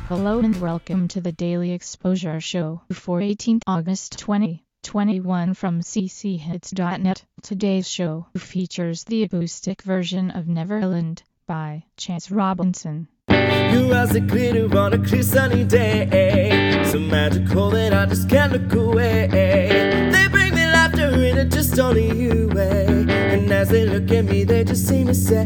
Hello and welcome to the Daily Exposure Show for 18th August 2021 from cchits.net. Today's show features the acoustic version of Neverland by Chance Robinson. You as a glitter on a clear sunny day, so magical that I just can't look away. They bring me laughter and it just only you way. And as they look at me they just seem to say,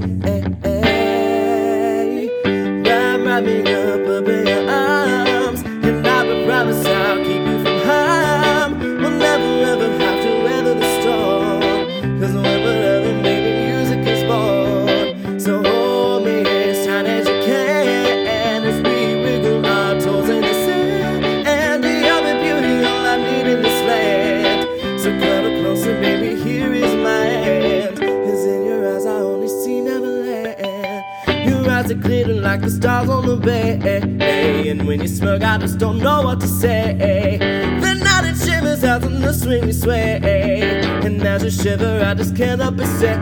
wrap me up in your arms, and I will promise I'll keep you from harm. We'll never ever have to weather the storm, 'cause when we're loving, baby, music is born. So hold me as tight as you can as we wiggle our toes in the sand. And you're the beauty, all I need in this land. So cuddle closer, baby, here is my hand. 'Cause in your eyes I only see Neverland. Your eyes are glitter like the stars on the bay, and when you smirk I just don't know what to say. The night it shimmers out in the swing you sway, and as you shiver I just can't help but say,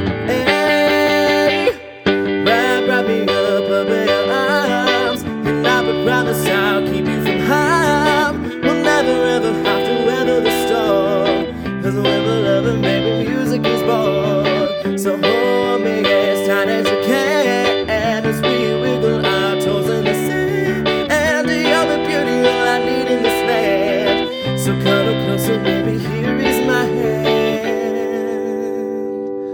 wrap me up in your arms, and I would promise I'll keep you from harm. We'll never ever have to weather the storm, 'cause when we're loving, baby, music is born. So hold me as tight as you can as we wiggle our toes in the sand. And you're the beauty, all I need in this land. So cuddle closer, baby, here is my hand.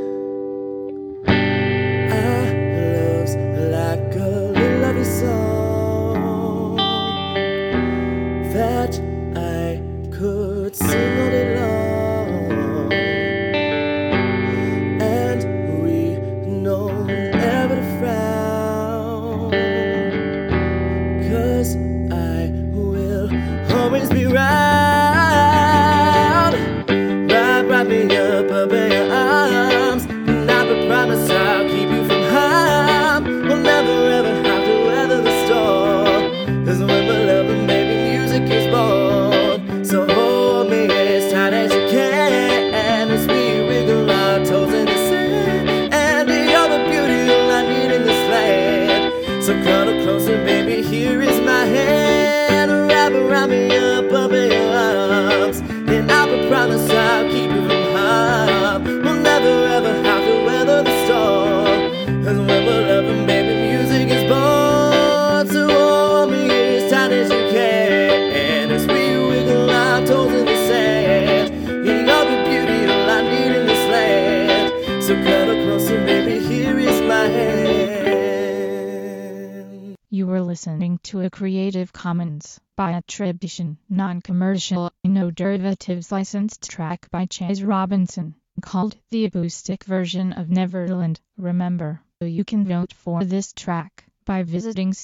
Our love's like a little lovely song that I could sing all day long, and we know never to frown, 'cause I will always be round. Wrap me up in your arms, and I will promise I'll keep you from harm. We'll never ever have to weather the storm, 'cause when we're loving, baby, music is born. So hold me as tight as you can as we wiggle our toes in the sand. And you're the beauty, all I need in this land. So cuddle closer, baby, here is my hand. Wrap me up in your arms, and I will promise I'll keep you from harm. We'll never ever have to weather the storm, 'cause when we're loving, baby, music is born. So hold me as tight as you can as we wiggle our toes in the sand. You're the beauty, all I need in this land. So cuddle closer, baby, here is my hand. You were listening to a Creative Commons by attribution, non-commercial, no derivatives licensed track by Chance Robinson, called the acoustic version of Neverland. Remember, you can vote for this track by visiting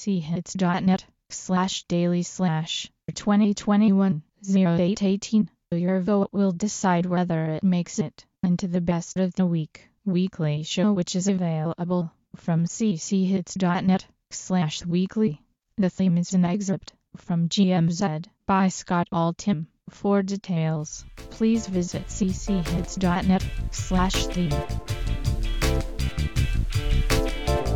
cchits.net/daily/2021-0818. Your vote will decide whether it makes it into the best of the weekly show, which is available from cchits.net/weekly. The theme is an excerpt from GMZ by Scott Altham. For details, please visit cchits.net/theme.